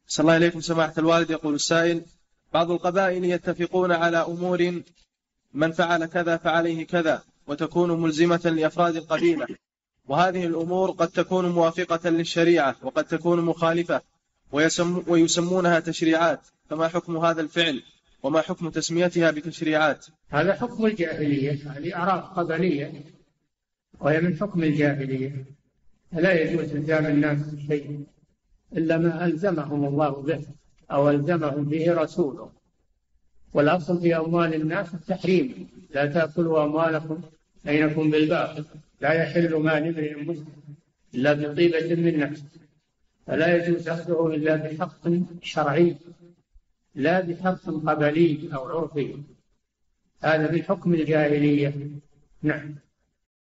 صلى الله عليكم سماحة الوالد. يقول السائل: بعض القبائل يتفقون على أمور من فعل كذا فعليه كذا، وتكون ملزمة لأفراد القبيلة، وهذه الأمور قد تكون موافقة للشريعة وقد تكون مخالفة، ويسمونها تشريعات، فما حكم هذا الفعل وما حكم تسميتها بتشريعات؟ هذا حكم الجاهلية، هذه أعراف قبلية وهي من حكم الجاهلية. لا يجوز إلزام الناس بشيء إلا ما ألزمهم الله به أو ألزمهم به رسوله. والأصل في أموال الناس التحريم: لا تأكلوا أموالكم بينكم بالباطل، لا يحل مال امرئ مسلم إلا بطيبة من نفس، فلا يجوز أخذه إلا بحق شرعي لا بحق قبلي أو عرفي. هذا من حكم الجاهلية. نعم.